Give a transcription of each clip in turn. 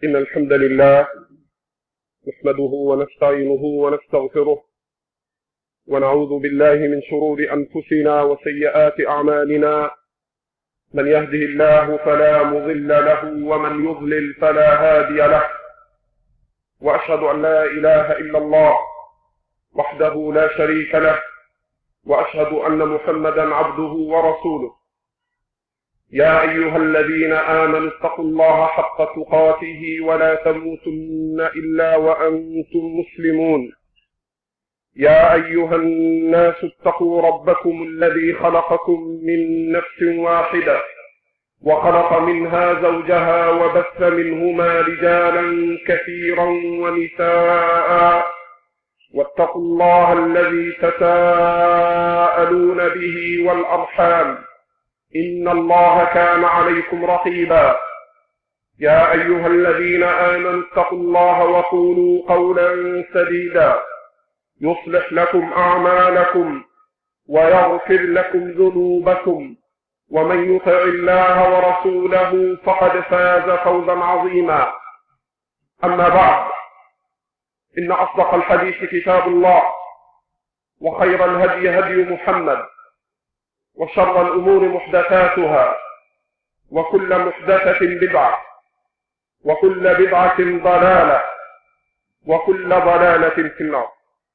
إن الحمد لله نحمده ونستعينه ونستغفره ونعوذ بالله من شرور أنفسنا وسيئات أعمالنا. من يهده الله فلا مضل له ومن يضلل فلا هادي له، وأشهد أن لا إله إلا الله وحده لا شريك له، وأشهد أن محمدا عبده ورسوله. يا أيها الذين آمنوا اتقوا الله حق تقاته ولا تموتن إلا وأنتم مسلمون. يا أيها الناس اتقوا ربكم الذي خلقكم من نفس واحدة وخلق منها زوجها وبث منهما رجالا كثيرا ونساء، واتقوا الله الذي تساءلون به والأرحام إن الله كان عليكم رقيبا. يا أيها الذين آمنوا اتقوا الله وقولوا قولا سديدا يصلح لكم أعمالكم ويغفر لكم ذنوبكم، ومن يطع الله ورسوله فقد فاز فوزا عظيما. أما بعد، إن أصدق الحديث كتاب الله، وخير الهدي هدي محمد، وشر الأمور محدثاتها، وكل محدثة بدعة، وكل بدعة ضلالة، وكل ضلالة في النار.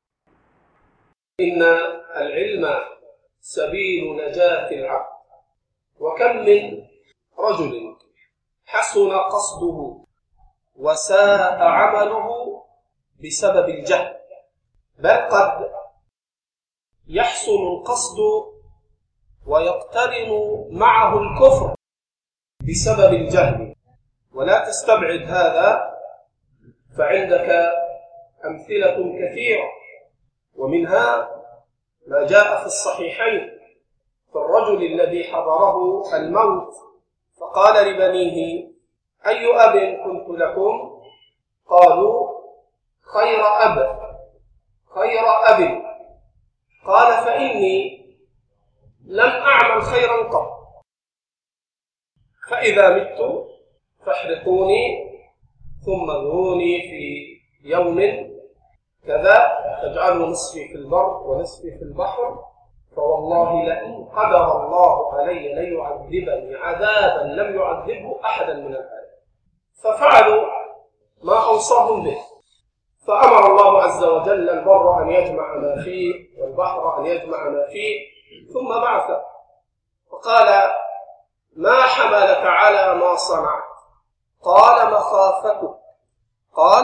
إن العلم سبيل نجاة العبد، وكم من رجل حسن قصده وساء عمله بسبب الجهل، بل قد يحسن القصد ويقترن معه الكفر بسبب الجهل. ولا تستبعد هذا، فعندك أمثلة كثيرة، ومنها ما جاء في الصحيحين في الرجل الذي حضره الموت فقال لبنيه: أي أب كنت لكم؟ قالوا: خير أب. قال: فإني لم أعمل خيرا قط، فإذا مت فاحرقوني ثم ذروني في يوم كذا فاجعلوا نصفي في البر ونصفي في البحر، فوالله لئن قدر الله علي ليعذبني عذابا لم يعذبه أحدا من العالمين. ففعلوا ما أوصاهم به، فأمر الله عز وجل البر أن يجمع ما فيه والبحر أن يجمع ما فيه، ثم بعث فقال: ما حملك على ما صنعت؟ قال: مخافتك. قال: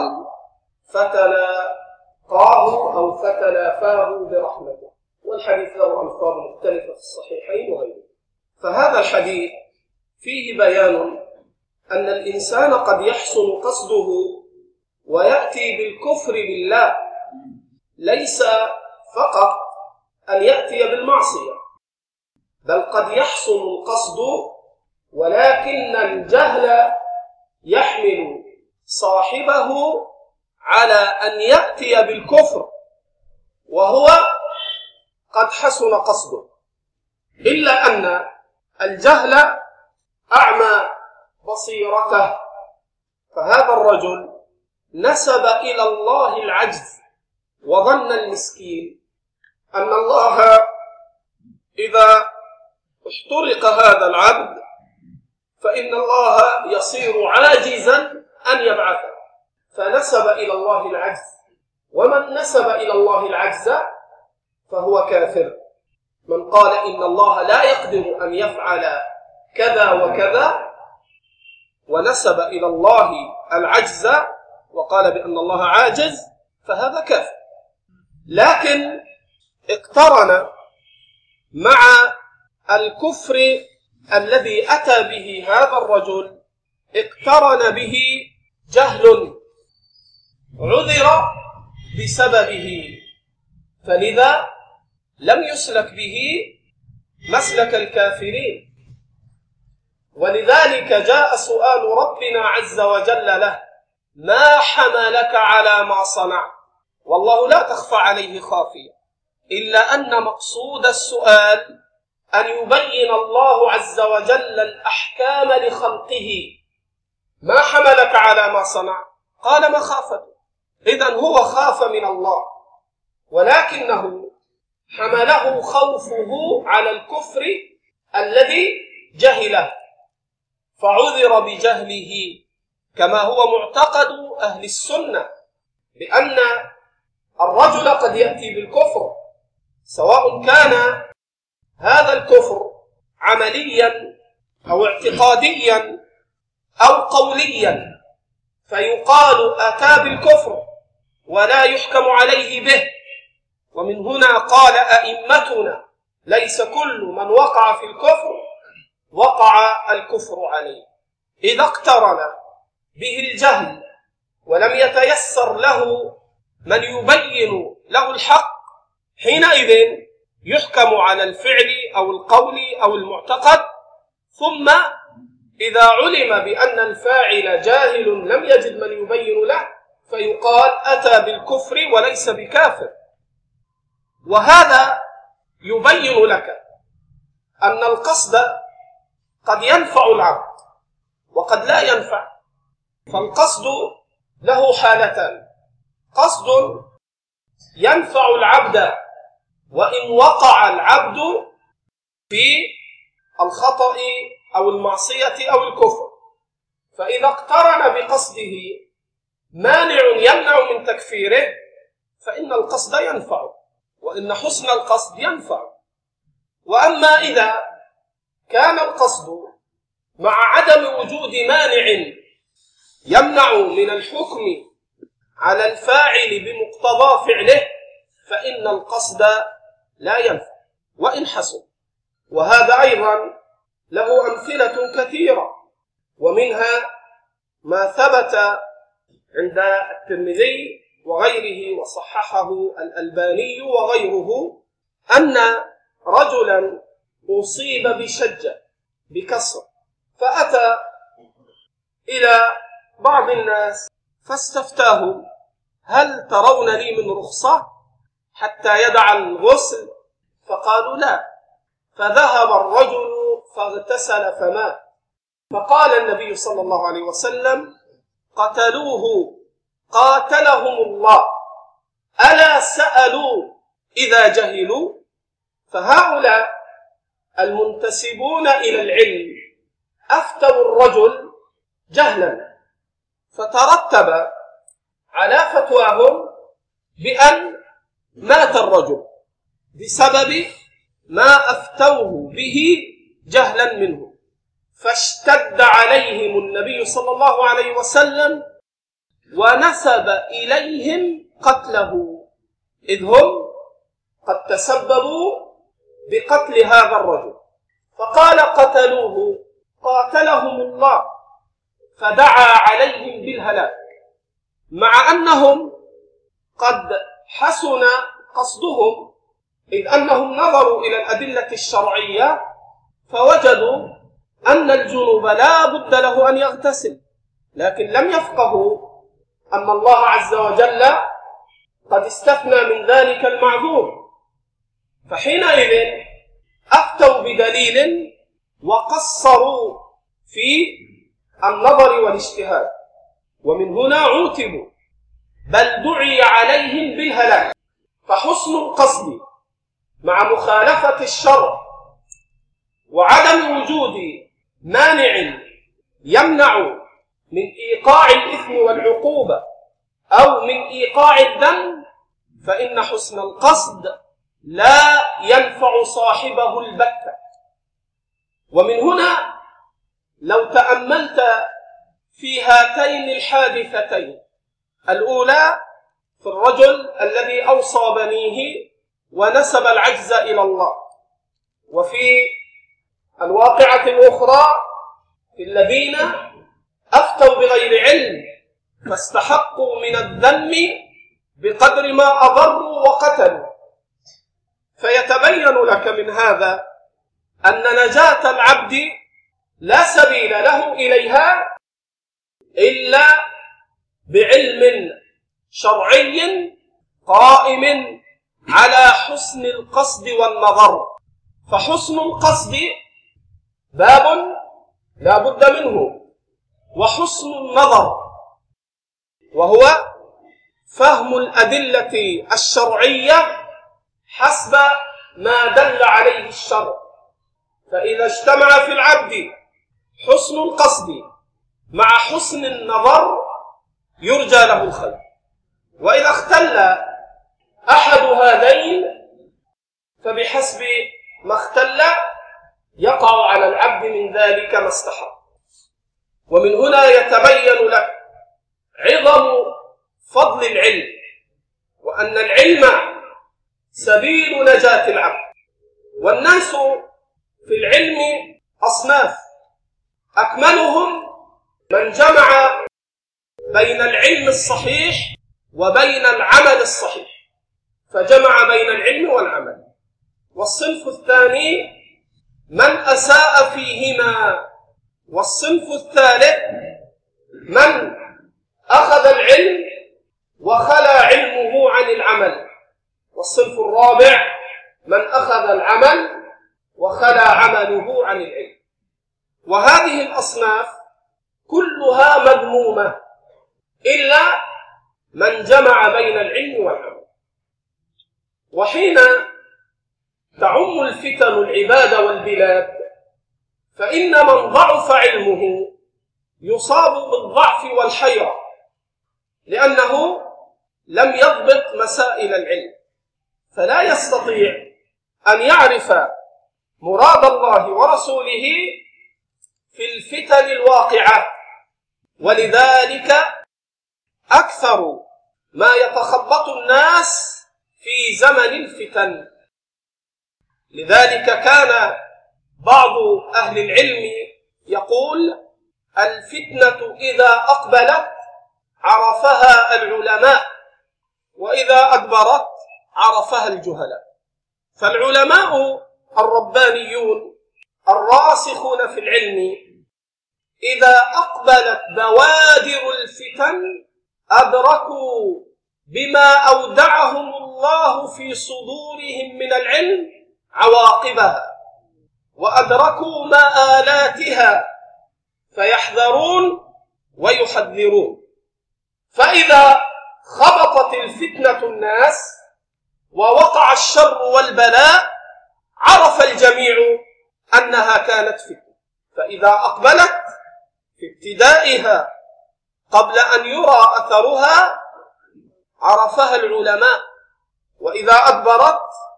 فتلاقاه أو فتلافاه برحمته. والحديث له ألفاظ مختلفة في الصحيحين وغيره. فهذا الحديث فيه بيان أن الإنسان قد يحسن قصده ويأتي بالكفر بالله، ليس فقط أن يأتي بالمعصية، بل قد يحسن القصد ولكن الجهل يحمل صاحبه على أن يأتي بالكفر وهو قد حسن قصده، إلا أن الجهل أعمى بصيرته. فهذا الرجل نسب إلى الله العجز، وظن المسكين أن الله إذا احترق هذا العبد فإن الله يصير عاجزا أن يبعثه، فنسب إلى الله العجز. ومن نسب إلى الله العجز فهو كافر. من قال إن الله لا يقدر أن يفعل كذا وكذا ونسب إلى الله العجز وقال بأن الله عاجز فهذا كافر. لكن اقترن مع الكفر الذي أتى به هذا الرجل، اقترن به جهل عذر بسببه، فلذا لم يسلك به مسلك الكافرين. ولذلك جاء سؤال ربنا عز وجل له: ما حملك على ما صنع؟ والله لا تخفى عليه خافية، إلا أن مقصود السؤال أن يبين الله عز وجل الأحكام لخلقه، ما حملك على ما صنع؟ قال مخافته. إذن هو خاف من الله، ولكنه حمله خوفه على الكفر الذي جهله، فعذر بجهله، كما هو معتقد أهل السنة بأن الرجل قد يأتي بالكفر، سواء كان هذا الكفر عمليا أو اعتقاديا أو قوليا، فيقال أتى بالكفر ولا يحكم عليه به. ومن هنا قال أئمتنا: ليس كل من وقع في الكفر وقع الكفر عليه. إذا اقترن به الجهل ولم يتيسر له من يبين له الحق، حينئذ يحكم على الفعل أو القول أو المعتقد. ثم إذا علم بأن الفاعل جاهل لم يجد من يبين له، فيقال أتى بالكفر وليس بكافر. وهذا يبين لك أن القصد قد ينفع العبد وقد لا ينفع. فالقصد له حالتان: قصد ينفع العبد وإن وقع العبد في الخطأ أو المعصية أو الكفر، فإذا اقترن بقصده مانع يمنع من تكفيره فإن القصد ينفع، وإن حسن القصد ينفع. وأما إذا كان القصد مع عدم وجود مانع يمنع من الحكم على الفاعل بمقتضى فعله، فإن القصد لا ينفع وإن حسن. وهذا أيضا له أمثلة كثيرة، ومنها ما ثبت عند الترمذي وغيره وصححه الألباني وغيره، أن رجلا أصيب بشجة بكسر، فأتى إلى بعض الناس فاستفتاهم: هل ترون لي من رخصة حتى يدع الغسل؟ فقالوا لا. فذهب الرجل فاغتسل فمات. فقال النبي صلى الله عليه وسلم: قتلوه قاتلهم الله، ألا سألوا إذا جهلوا؟ فهؤلاء المنتسبون إلى العلم أفتوا الرجل جهلا، فترتب على فتواهم بأن مات الرجل بسبب ما أفتوه به جهلا منه. فاشتد عليهم النبي صلى الله عليه وسلم ونسب إليهم قتله، إذ هم قد تسببوا بقتل هذا الرجل. فقال: قتلوه قاتلهم الله، فدعا عليهم بالهلاك، مع أنهم قد حسن قصدهم، إذ أنهم نظروا إلى الأدلة الشرعية فوجدوا أن الجنوب لا بد له أن يغتسل، لكن لم يفقهوا أن الله عز وجل قد استثنى من ذلك المعذور، فحينئذ أفتوا بدليل وقصروا في النظر والاجتهاد، ومن هنا عوتبوا، بل دعي عليهم بالهلاك. فحسن القصد مع مخالفة الشرع وعدم وجود مانع يمنع من إيقاع الإثم والعقوبة أو من إيقاع الذنب، فإن حسن القصد لا ينفع صاحبه البتة. ومن هنا لو تأملت في هاتين الحادثتين، الأولى في الرجل الذي أوصى بنيه ونسب العجز إلى الله، وفي الواقعة الأخرى في الذين أفتوا بغير علم فاستحقوا من الذم بقدر ما أضروا وقتلوا. فيتبين لك من هذا أن نجاة العبد لا سبيل له إليها إلا بعلم شرعي قائم على حسن القصد والنظر. فحسن القصد باب لا بد منه، وحسن النظر، وهو فهم الأدلة الشرعية حسب ما دل عليه الشرع. فإذا اجتمع في العبد حسن القصد مع حسن النظر يرجى له الخير، وإذا اختل أحد هذين فبحسب ما اختل يقع على العبد من ذلك ما استحق. ومن هنا يتبين لك عظم فضل العلم، وأن العلم سبيل نجاة العبد. والناس في العلم أصناف، أكملهم من جمع بين العلم الصحيح وبين العمل الصحيح، فجمع بين العلم والعمل. والصنف الثاني من أساء فيهما، والصنف الثالث من أخذ العلم وخلى علمه عن العمل، والصنف الرابع من أخذ العمل وخلى عمله عن العلم. وهذه الأصناف كلها مذمومة إلا من جمع بين العلم والعمل. وحين تعم الفتن العباد والبلاد فإن من ضعف علمه يصاب بالضعف والحيرة، لأنه لم يضبط مسائل العلم، فلا يستطيع أن يعرف مراد الله ورسوله في الفتن الواقعة. ولذلك أكثر ما يتخبط الناس في زمن الفتن. لذلك كان بعض أهل العلم يقول: الفتنة إذا أقبلت عرفها العلماء، وإذا أدبرت عرفها الجهلاء. فالعلماء الربانيون الراسخون في العلم إذا أقبلت بوادر الفتن أدركوا بما أودعهم الله في صدورهم من العلم عواقبها، وأدركوا مآلاتها، فيحذرون ويحذرون. فإذا خبطت الفتنة الناس ووقع الشر والبلاء عرف الجميع أنها كانت فتنة. فإذا أقبلت في ابتدائها قبل أن يرى أثرها عرفها العلماء، وإذا أدبرت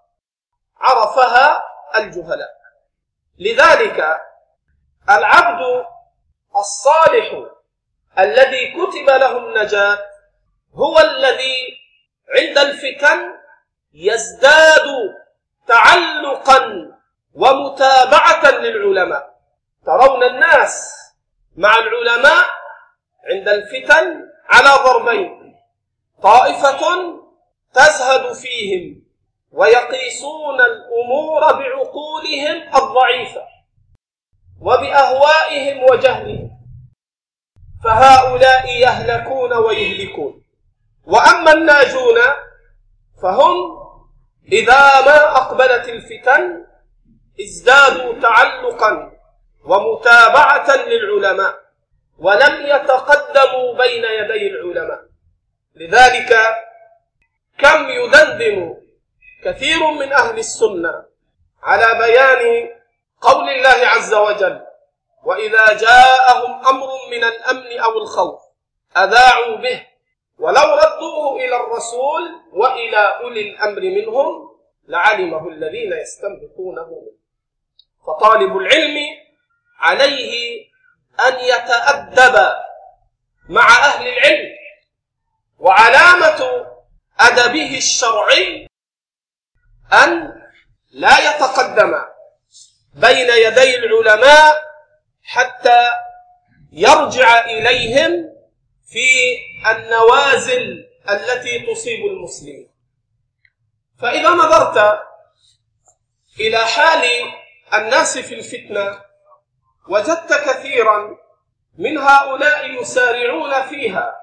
عرفها الجهلاء. لذلك العبد الصالح الذي كتب له النجاة هو الذي عند الفتن يزداد تعلقا ومتابعة للعلماء. ترون الناس مع العلماء عند الفتن على ضربين: طائفة تزهد فيهم ويقيسون الأمور بعقولهم الضعيفة وبأهوائهم وجهلهم، فهؤلاء يهلكون ويهلكون. وأما الناجون فهم إذا ما أقبلت الفتن ازدادوا تعلقا ومتابعة للعلماء ولم يتقدموا بين يدي العلماء. لذلك كم يدندن كثير من أهل السنة على بيان قول الله عز وجل: وإذا جاءهم أمر من الأمن أو الخوف أذاعوا به ولو ردوه إلى الرسول وإلى أولي الأمر منهم لعلمه الذين يستنبطونه منه. فطالب العلم عليه أن يتأدب مع أهل العلم، وعلامة أدبه الشرعي أن لا يتقدم بين يدي العلماء حتى يرجع إليهم في النوازل التي تصيب المسلمين. فإذا نظرت إلى حال الناس في الفتنة وجدت كثيرا من هؤلاء يسارعون فيها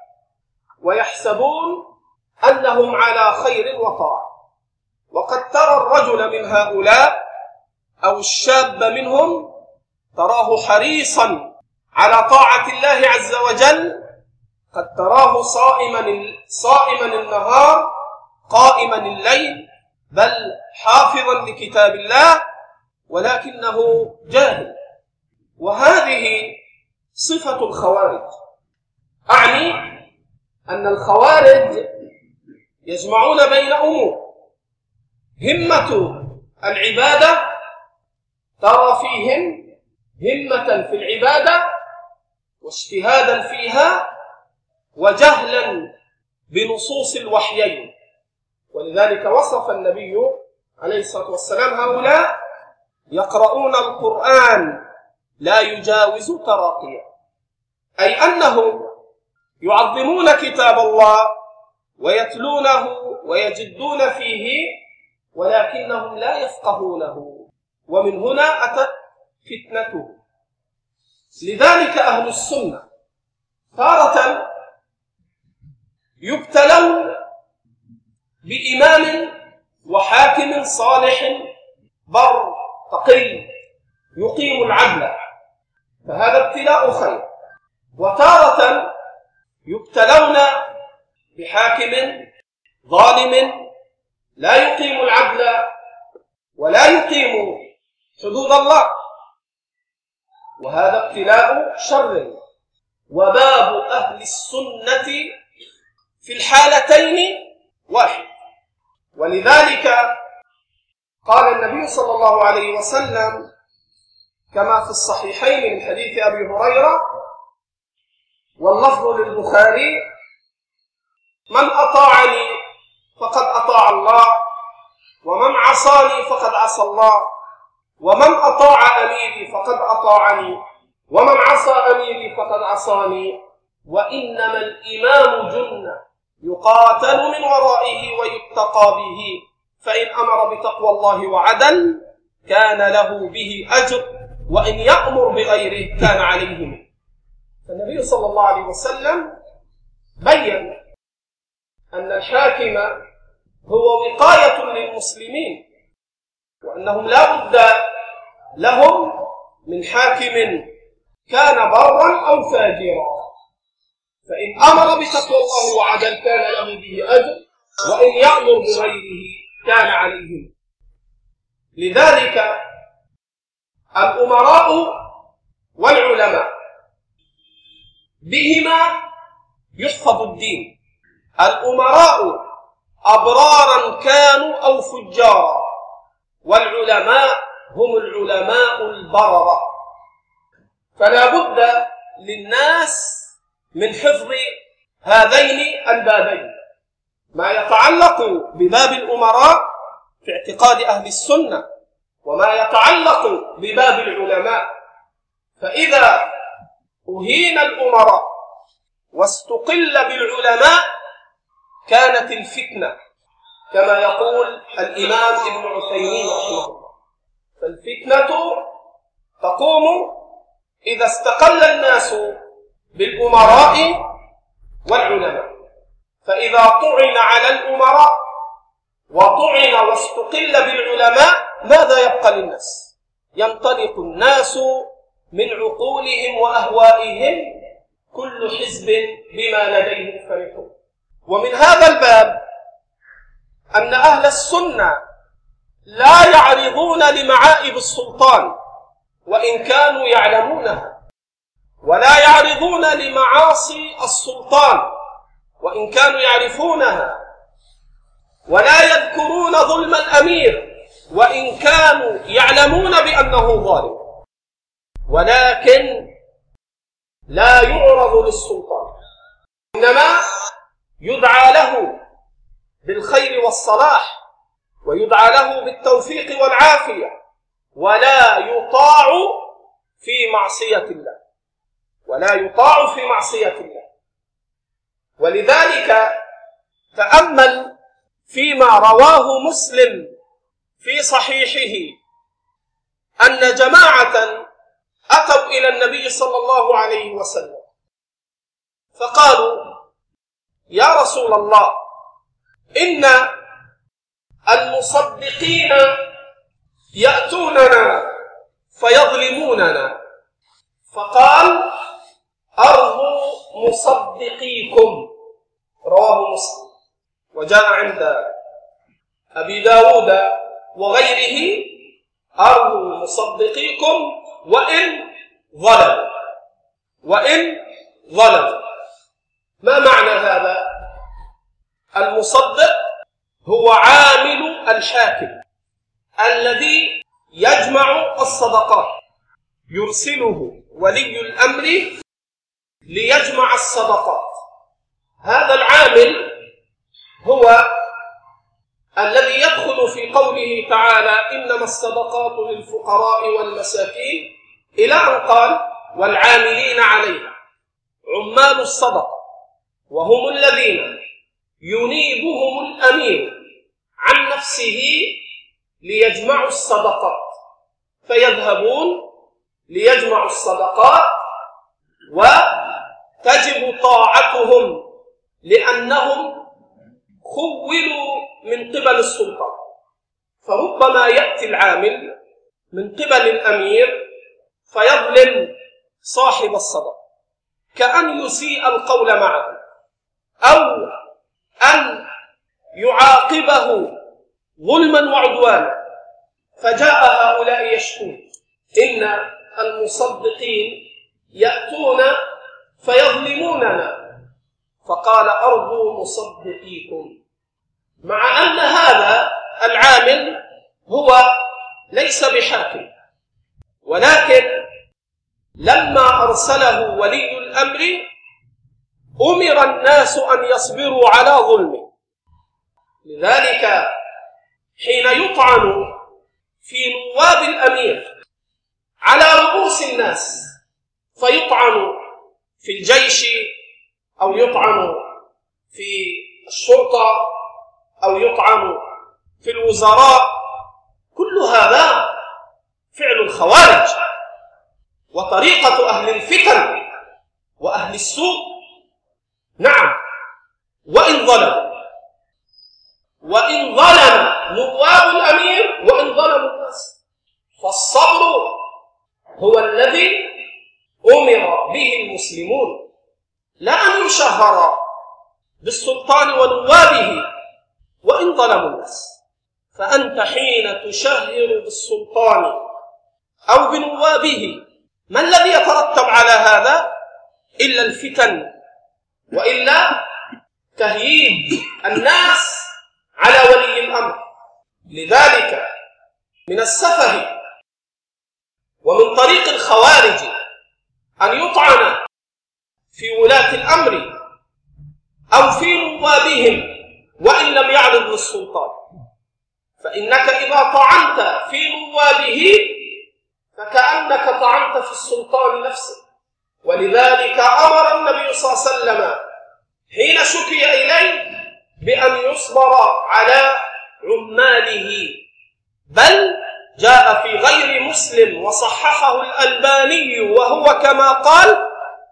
ويحسبون أنهم على خير وطاعة، وقد ترى الرجل من هؤلاء أو الشاب منهم تراه حريصا على طاعة الله عز وجل قد تراه صائما النهار قائما الليل، بل حافظا لكتاب الله، ولكنه جاهل. وهذه صفة الخوارج. أعني أن الخوارج يجمعون بين أمور: همة العبادة، ترى فيهم همة في العبادة واجتهادا فيها وجهلا بنصوص الوحيين. ولذلك وصف النبي عليه الصلاة والسلام هؤلاء: يقرؤون القرآن لا يجاوز تراقيا، أي أنهم يعظمون كتاب الله ويتلونه ويجدون فيه، ولكنهم لا يفقهونه، ومن هنا أتت فتنته. لذلك أهل السنة تارة يبتلون بإمام وحاكم صالح بر تقي يقيم العدل، فهذا ابتلاء خير. وتارة يبتلون بحاكم ظالم لا يقيم العدل ولا يقيم حدود الله، وهذا ابتلاء شر. وباب أهل السنة في الحالتين واحد. ولذلك قال النبي صلى الله عليه وسلم كما في الصحيحين من حديث أبي هريرة واللفظ للبخاري: من أطاعني فقد أطاع الله، ومن عصاني فقد عصى الله، ومن أطاع أميري فقد أطاعني، ومن عصى أميري فقد عصاني. وإنما الإمام جنة يقاتل من ورائه ويتقى به، فإن أمر بتقوى الله وعدل كان له به أجر، وإن يأمر بغيره كان عليه منه. فالنبي صلى الله عليه وسلم بين أن الحاكم هو وقاية للمسلمين، وأنهم لا بد لهم من حاكم كان برا أو فاجرا، فإن أمر بتقوى الله وعدل كان له به أجر، وإن يأمر بغيره كان عليه. لذلك الأمراء والعلماء بهما يحفظ الدين. الأمراء أبرارا كانوا أو فجارا، والعلماء هم العلماء البررة. فلا بد للناس من حفظ هذين البابين: ما يتعلق بباب الأمراء في اعتقاد أهل السنة، وما يتعلق بباب العلماء. فإذا أهين الأمراء واستقل بالعلماء كانت الفتنة، كما يقول الإمام ابن عثيمين رحمه الله: فالفتنة تقوم إذا استقل الناس بالأمراء والعلماء. فإذا طعن على الأمراء وطعن واستقل بالعلماء ماذا يبقى للناس؟ ينطلق الناس من عقولهم وأهوائهم، كل حزب بما لديهم فرحون. ومن هذا الباب أن أهل السنة لا يعرضون لمعائب السلطان وإن كانوا يعلمونها، ولا يعرضون لمعاصي السلطان وإن كانوا يعرفونها، ولا يذكرون ظلم الأمير وإن كانوا يعلمون بأنه ظالم، ولكن لا يعرض للسلطان، إنما يدعى له بالخير والصلاح، ويدعى له بالتوفيق والعافية، ولا يطاع في معصية الله، ولا يطاع في معصية الله. ولذلك تأمل فيما رواه مسلم في صحيحه أن جماعة أتوا إلى النبي صلى الله عليه وسلم فقالوا: يا رسول الله، إن المصدقين يأتوننا فيظلموننا، فقال أرضوا مصدقيكم، رواه مسلم. وجاء عند أبي داود وغيره أرضوا مصدقيكم وإن ظلموا. ما معنى هذا؟ المصدق هو عامل الحاكم الذي يجمع الصدقات، يرسله ولي الأمر ليجمع الصدقات. هذا العامل هو الذي يدخل في قوله تعالى إنما الصدقات للفقراء والمساكين إلى أن قال والعاملين عليها، عمال الصدقة، وهم الذين ينيبهم الأمير عن نفسه ليجمعوا الصدقات، فيذهبون ليجمعوا الصدقات وتجب طاعتهم لأنهم خولوا من قبل السلطان. فربما يأتي العامل من قبل الأمير فيظلم صاحب الصدقة، كأن يسيء القول معه أو أن يعاقبه ظلما وعدوانا. فجاء هؤلاء يشكون إن المصدقين يأتون فيظلموننا، فقال أرجو مصدقيكم، مع أن هذا العامل هو ليس بحاكم، ولكن لما أرسله ولي الأمر أمر الناس أن يصبروا على ظلمه. لذلك حين يطعن في نواب الأمير على رؤوس الناس، فيطعن في الجيش أو يطعن في الشرطة أو يطعن في الوزراء، كل هذا فعل الخوارج وطريقة أهل الفتن وأهل السوء. نعم، وإن ظلم نواب الأمير وإن ظلموا الناس، فالصبر هو الذي أمر به المسلمون، لا أن يشهر بالسلطان ونوابه وإن ظلموا الناس. فأنت حين تشهر بالسلطان أو بنوابه، ما الذي يترتب على هذا إلا الفتن، وإلا تهييج الناس على ولي الأمر. لذلك من السفه ومن طريق الخوارج أن يطعن في ولاة الأمر أو في نوابهم وإن لم يعرض للسلطان، فإنك إذا طعنت في نوابه فكأنك طعنت في السلطان نفسه. ولذلك أمر النبي صلى الله عليه وسلم حين شكي إليه بأن يصبر على عماله، بل جاء في غير مسلم وصححه الألباني وهو كما قال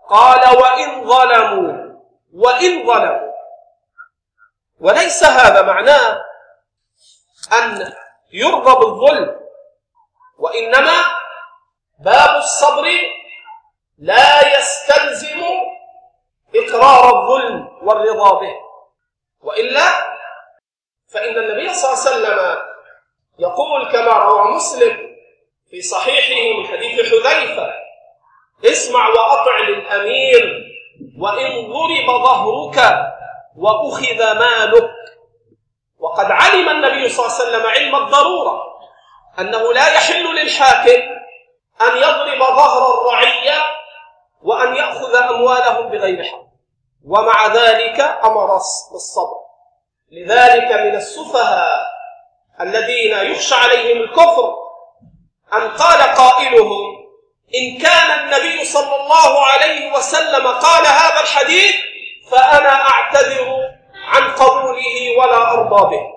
وإن ظلموا. وليس هذا معناه أن يرضى بالظلم، وإنما باب الصبر لا يستلزم إقرار الظلم والرضا به، وإلا فإن النبي صلى الله عليه وسلم يقول كما روى مسلم في صحيحه من حديث حذيفة: اسمع وأطع للأمير وإن ضرب ظهرك وأخذ مالك. وقد علم النبي صلى الله عليه وسلم علم الضرورة أنه لا يحل للحاكم أن يضرب ظهر الرعية وأن يأخذ أموالهم بغير حق، ومع ذلك أمر بالصبر. لذلك من السفهاء الذين يخشى عليهم الكفر أن قال قائلهم: إن كان النبي صلى الله عليه وسلم قال هذا الحديث فأنا أعتذر عن قبوله ولا أرضى به.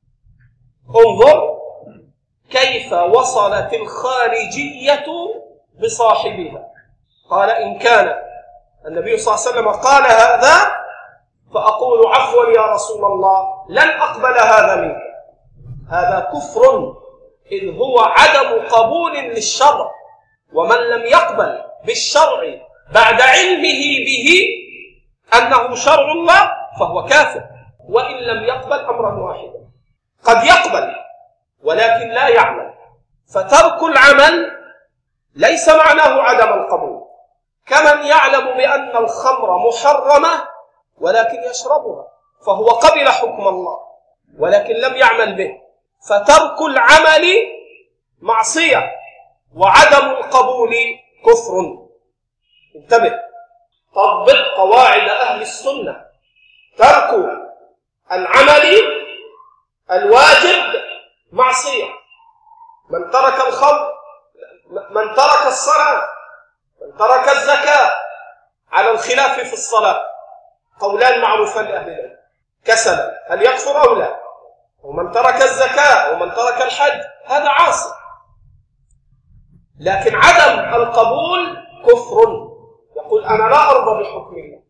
انظر كيف وصلت الخارجية بصاحبها. قال: إن كان النبي صلى الله عليه وسلم قال هذا فأقول عفوا يا رسول الله لن أقبل هذا منك. هذا كفر، إذ هو عدم قبول للشرع، ومن لم يقبل بالشرع بعد علمه به أنه شرع الله فهو كافر، وإن لم يقبل أمرا واحدا. قد يقبل ولكن لا يعمل، فترك العمل ليس معناه عدم القبول، كمن يعلم بأن الخمر محرمة ولكن يشربها فهو قبل حكم الله ولكن لم يعمل به، فترك العمل معصية وعدم القبول كفر. انتبه، طبق قواعد أهل السنة. ترك العمل الواجب معصية، من ترك الخمر، من ترك الصلاة، من ترك الزكاة، على الخلاف في الصلاة قولان معروفان لأهل العلم كسلا، هل يكفر أو لا؟ ومن ترك الزكاة ومن ترك الحج هذا عاصي، لكن عدم القبول كفر، يقول أنا لا أرضى بحكم الله.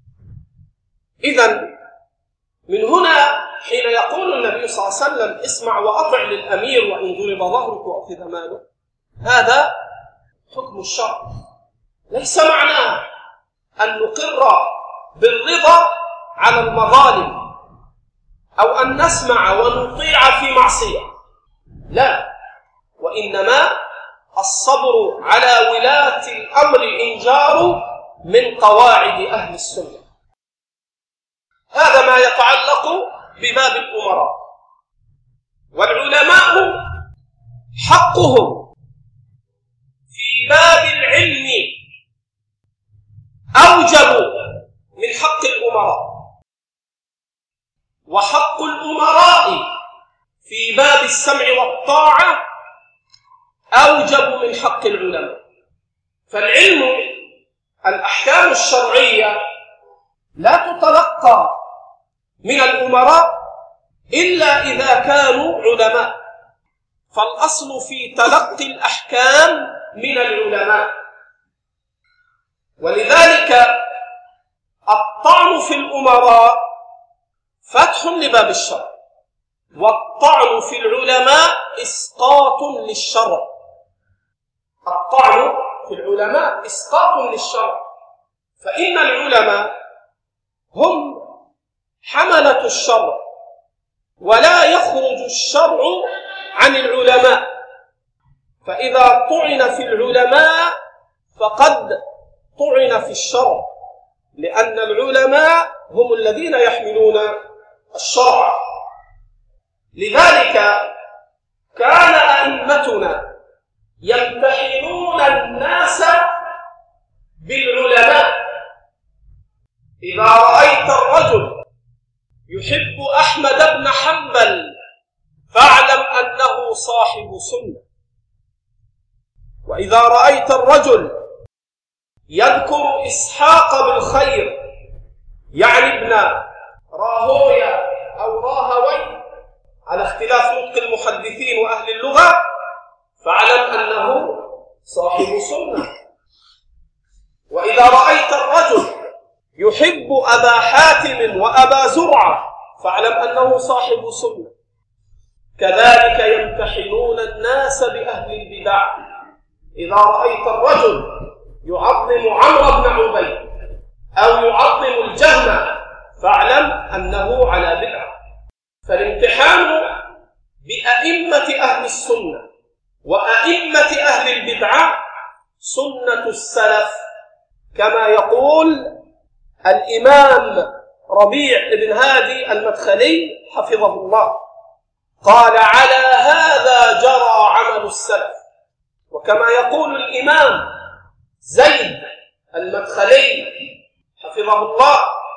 إذن من هنا حين يقول النبي صلى الله عليه وسلم اسمع وأطع للأمير وإن ضرب ظهرك وأخذ ماله، هذا حكم الشرع، ليس معناه أن نقر بالرضا على المظالم أو أن نسمع ونطيع في معصية، لا، وإنما الصبر على ولاة الأمر الإنجار من قواعد أهل السنة. هذا ما يتعلق بباب الأمراء. والعلماء حقهم في باب العلم أوجب من حق الأمراء، وحق الأمراء في باب السمع والطاعة أوجب من حق العلماء. فالعلم، الأحكام الشرعية لا تتلقى من الأمراء إلا إذا كانوا علماء، فالأصل في تلقي الأحكام من العلماء. ولذلك الطعن في الأمراء فتح لباب الشرع، والطعن في العلماء إسقاط للشرع. الطعن في العلماء إسقاط للشرع، فإن العلماء هم حملة الشرع، ولا يخرج الشرع عن العلماء، فإذا طعن في العلماء فقد طعن في الشرع، لأن العلماء هم الذين يحملون الشرع. لذلك كان أئمتنا يمتحنون الناس بالعلماء. إذا رأيت الرجل يحب أحمد بن حنبل فاعلم أنه صاحب سنة، وإذا رأيت الرجل يذكر إسحاق بالخير يعني ابن راهوية أو راهوي على اختلاف نطق المحدثين وأهل اللغة فاعلم أنه صاحب سنة. وإذا رأيت الرجل يحب أبا حاتم وأبا زرعة فاعلم أنه صاحب سنة. كذلك يمتحنون الناس بأهل البدع. إذا رأيت الرجل يعظم عمرو بن عبيد أو يعظم الجهم فاعلم أنه على بدعة. فالامتحان بأئمة أهل السنة وأئمة أهل البدعة سنة السلف، كما يقول الإمام ربيع بن هادي المدخلي حفظه الله، قال على هذا جرى عمل السلف. وكما يقول الإمام زيد المدخلي حفظه الله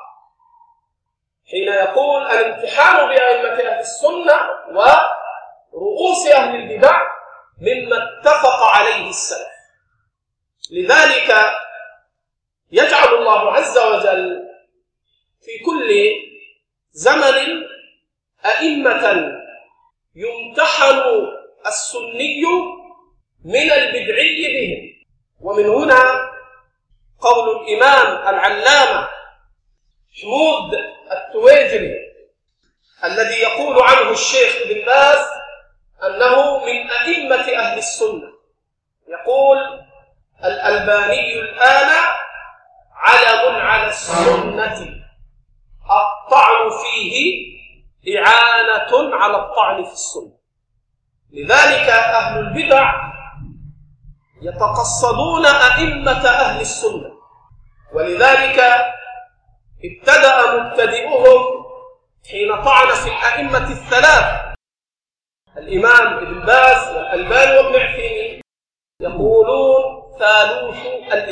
حين يقول الامتحان بأئمة أهل السنة ورؤوس أهل البدع مما اتفق عليه السلف. لذلك يجعل الله عز وجل في كل زمن أئمة يمتحن السني من البدعي بهم. ومن هنا قول الإمام العلامة حمود التويجري الذي يقول عنه الشيخ ابن باز أنه من أئمة أهل السنة، يقول الألباني الآن علم على السنة، الطعن فيه إعانة على الطعن في السنة. لذلك أهل البدع يتقصدون أئمة أهل السنة، ولذلك ابتدأ مبتدئهم حين طعن في الأئمة الثلاث الإمام ابن باز والألباني وابن عثيمين يقولون ثالوث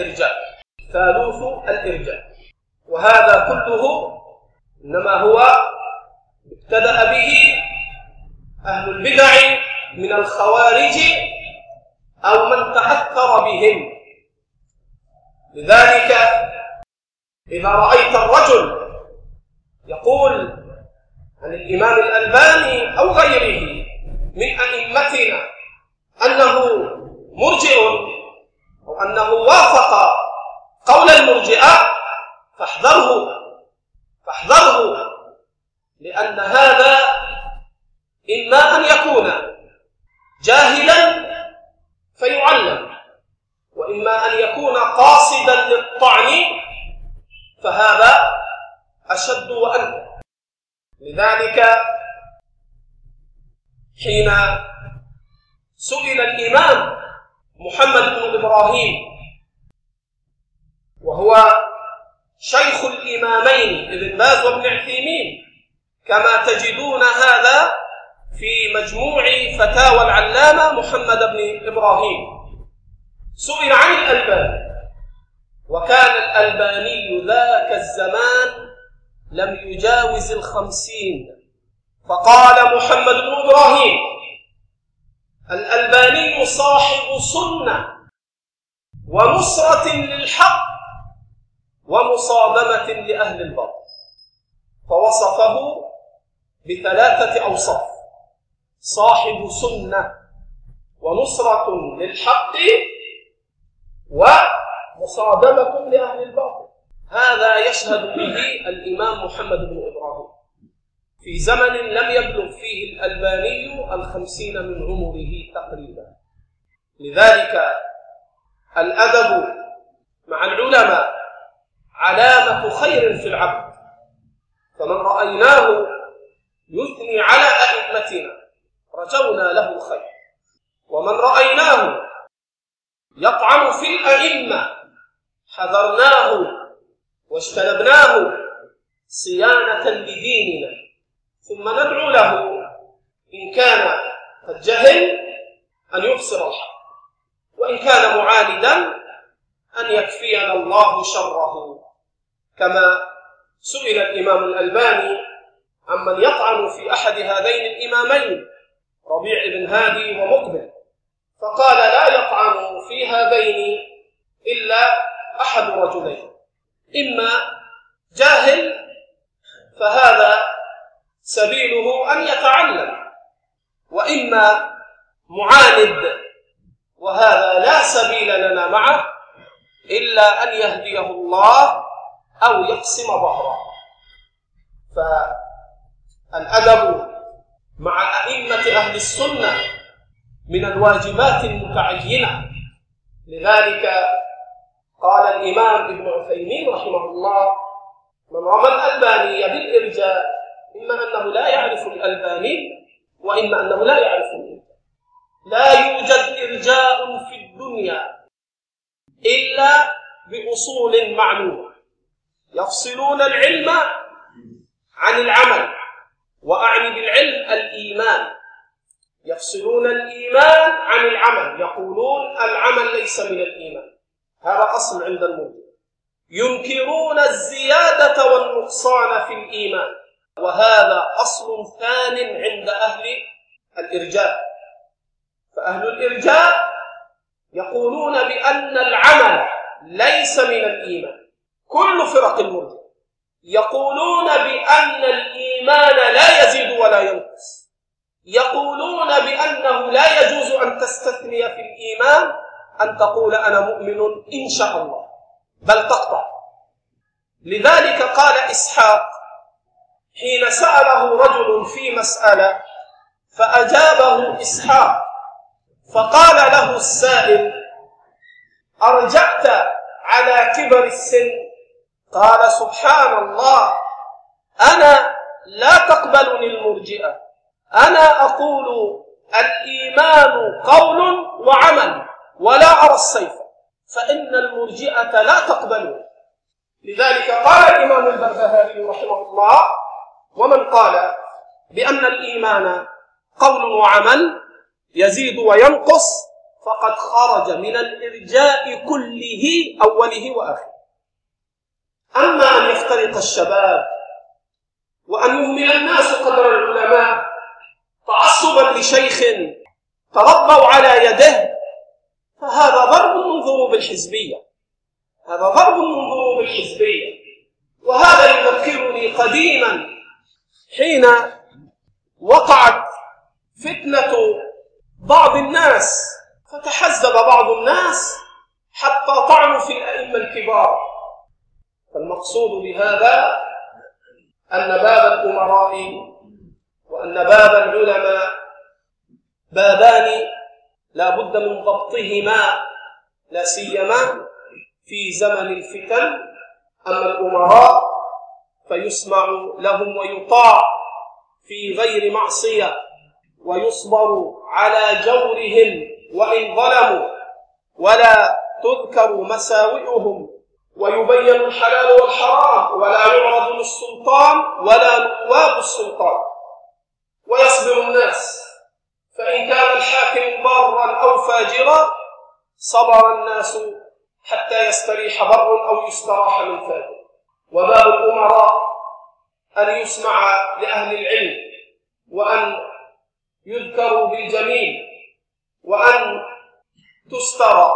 الإرجاء، وهذا كله إنما هو ابتدأ به أهل البدع من الخوارج أو من تأثر بهم. لذلك إذا رأيت الرجل يقول عن الإمام الألباني أو غيره من أئمتنا أنه مرجئ أو أنه وافق قول المرجئة فاحذره، لأن هذا إما أن يكون جاهلا فيعلم، وإما أن يكون قاصدا للطعن فهذا أشد وأنكى. لذلك حين سئل الإمام محمد بن إبراهيم وهو شيخ الإمامين ابن باز وابن عثيمين كما تجدون هذا في مجموع فتاوى العلامة محمد بن إبراهيم، سئل عن الألباني، وكان الألباني ذاك الزمان لم يجاوز 50، فقال محمد بن إبراهيم: الألباني صاحب سنة ونصرة للحق ومصادمة لأهل الباطل، فوصفه ب3 أوصاف: صاحب سنة ونصرة للحق ومصادمة لأهل الباطل. هذا يشهد به الإمام محمد بن إبراهيم في زمن لم يبلغ فيه الألباني 50 من عمره تقريبا. لذلك الأدب مع العلماء علامة خير في العبد، فمن رأيناه يثني على أئمتنا رجونا له خير، ومن رأيناه يطعن في الأئمة حذرناه واجتنبناه صيانة لديننا، ثم ندعو له إن كان قد جهل أن يبصر الحق، وإن كان معاندا أن يكفينا الله شره. كما سئل الإمام الألباني عمن يطعن في أحد هذين الإمامين ربيع بن هادي ومقبل، فقال: لا يطعن في هذين إلا أحد رجلين، إما جاهل فهذا سبيله أن يتعلم، وإما معاند وهذا لا سبيل لنا معه إلا أن يهديه الله أو يقسم ظهره. فالأدب مع أئمة أهل السنة من الواجبات المتعينة. لذلك قال الإمام ابن عثيمين رحمه الله: من رمى الألباني بالإرجاء إما أنه لا يعرف الألباني وإما أنه لا يعرف الإرجاء. لا يوجد إرجاء في الدنيا إلا بأصول معلومة، يفصلون العلم عن العمل، وأعني بالعلم الإيمان، يفصلون الإيمان عن العمل، يقولون العمل ليس من الإيمان، هذا أصل عند المرجئة. ينكرون الزيادة والنقصان في الإيمان، وهذا أصل ثان عند أهل الإرجاء. فأهل الإرجاء يقولون بأن العمل ليس من الإيمان. كل فرق المرجئة يقولون بأن الإيمان لا يزيد ولا ينقص، يقولون بأنه لا يجوز أن تستثني في الإيمان أن تقول أنا مؤمن إن شاء الله، بل تقطع. لذلك قال إسحاق حين سأله رجل في مسألة فأجابه إسحاق، فقال له السائل: أرجعت على كبر السن؟ قال سبحان الله، أنا لا تقبلني المرجئة، أنا أقول الإيمان قول وعمل ولا أرى السيف، فإن المرجئة لا تقبلني. لذلك قال الإمام البربهاري رحمه الله: ومن قال بأن الإيمان قول وعمل يزيد وينقص فقد خرج من الإرجاء كله أوله وآخره. أما أن يفترق الشباب وأن يهمل الناس قدر العلماء تعصبا لشيخ تربوا على يده، فهذا ضرب من ضروب الحزبية، هذا ضرب من ضروب الحزبية. وهذا يذكرني قديما حين وقعت فتنة بعض الناس، فتحزب بعض الناس حتى طعنوا في الأئمة الكبار. فالمقصود بهذا أن باب الأمراء وأن باب العلماء بابان لا بد من ضبطهما، لا سيما في زمن الفتن. أما الأمراء فيسمع لهم ويطاع في غير معصية، ويصبر على جورهم وإن ظلموا، ولا تذكر مساوئهم، ويبين الحلال والحرام، ولا يعرض للسلطان ولا نواب السلطان، ويصبر الناس. فإن كان الحاكم بارا أو فاجرا صبر الناس حتى يستريح بر أو يستراح من فاجر. وباب الأمراء أن يسمع لأهل العلم، وأن يذكروا بالجميل، وأن تستر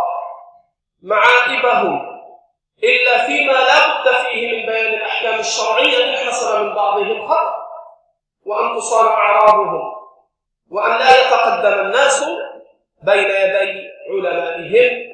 معائبهم، إلا فيما لا بد فيه من بيان الأحكام الشرعية إن حصل من بعضهم خطأ، وأن تصان أعراضهم، وأن لا يتقدم الناس بين يدي علمائهم